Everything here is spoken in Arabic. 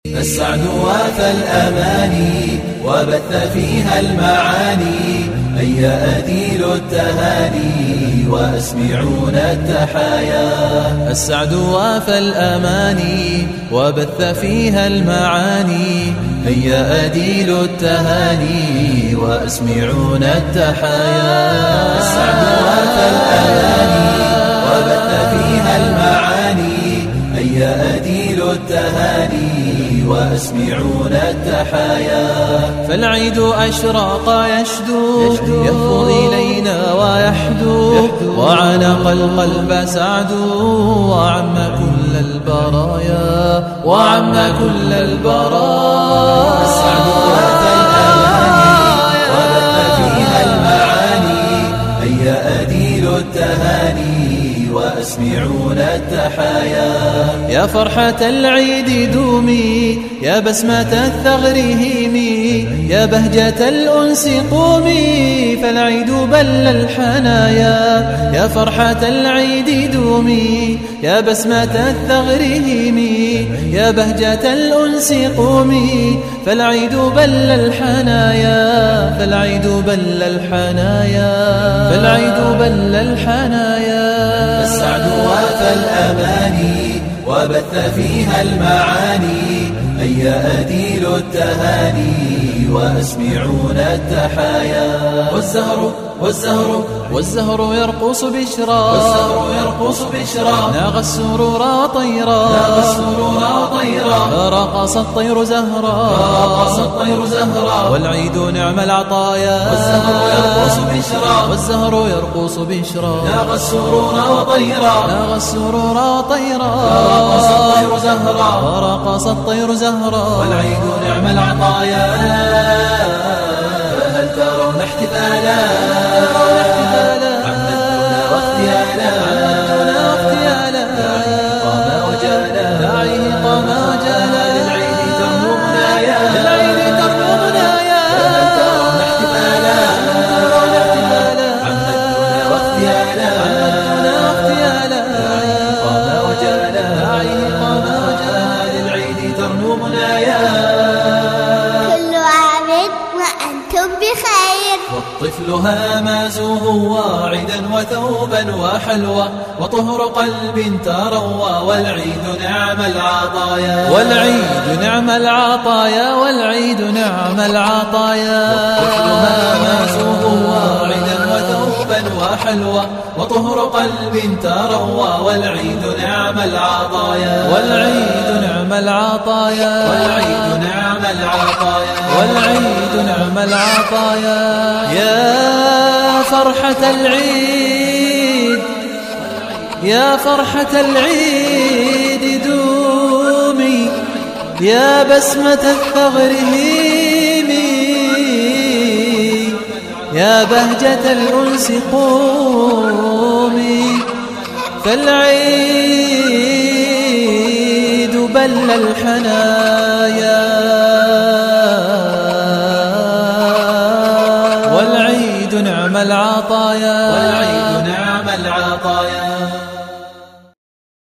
السعد وافى الأماني وبث فيها المعاني، هيا أديل التهاني وأسمعون التحايا. السعد وافى الأماني وبث فيها المعاني، هيا أديل التهاني وأسمعون التحايا. السعد وافى الأماني وبث فيها المعاني، هيا أديل التهاني وأسمعون التحايا. فالعيد أشراق يشدو يهفو إلينا ويحدو، وعانق القلب سعد وعم كل البرايا، وعم كل البرايا. السعد وافى الأماني وبث فيها المعاني، هيا أديل التهاني وأسمعون التحايا. يا فرحة العيد دومي، يا بسمة الثغر هيمي، يا بهجة الأنس قومي، فالعيد بل الحنايا. يا فرحة العيد دومي، يا بسمة الثغر هيمي، يا بهجة الأنس قومي، فالعيد بل الحنايا، فالعيد بل الحنايا، فالعيد بل الحنايا. السعد وافى الأماني وبث فيها المعاني، هيا أديل التهاني وأسمعون التحايا. والزهر يرقص بشرا، والزهر يرقص بشرا، ناغ السرور طيرا، ناغ السرور طيرا، فرقص الطير زهرا، فرقص الطير زهرا، والعيد نعم العطايا. والزهر يرقص بشرا، والزهر يرقص بشرا، ناغ السرور طيرا، ناغ السرور طيرا، فرقص الطير زهرا، فرقص الطير زهرا، والعيد نعم العطايا. فهل ترون احتفالا عمدنا واغتيالا، قام وجالا، داعيه قام وجالا، للعيد ترنو منايا، للعيد ترنو منايا. فهل ترون احتفالا عمدنا واغتيالا، قام وجالا، للعيد ترنو منايا. والطفل هامازه واعدا وثوبا وحلوى، وطهر قلب تروى، والعيد نعم العطايا، والعيد نعم العطايا، والعيد نعم العطايا. والطفل هامازه واعدا وثوبا وحلوى، وطهر قلب تروى، والعيد نعم العطايا، والعيد نعم العطايا، والعيد نعم العطايا، والعيد نعم العطايا. يا فرحة العيد، يا فرحة العيد دومي، يا بسمة الثغر هيمي، يا بهجة الأنس قومي، فالعيد بل الحنايا، والعيد نعم العطايا.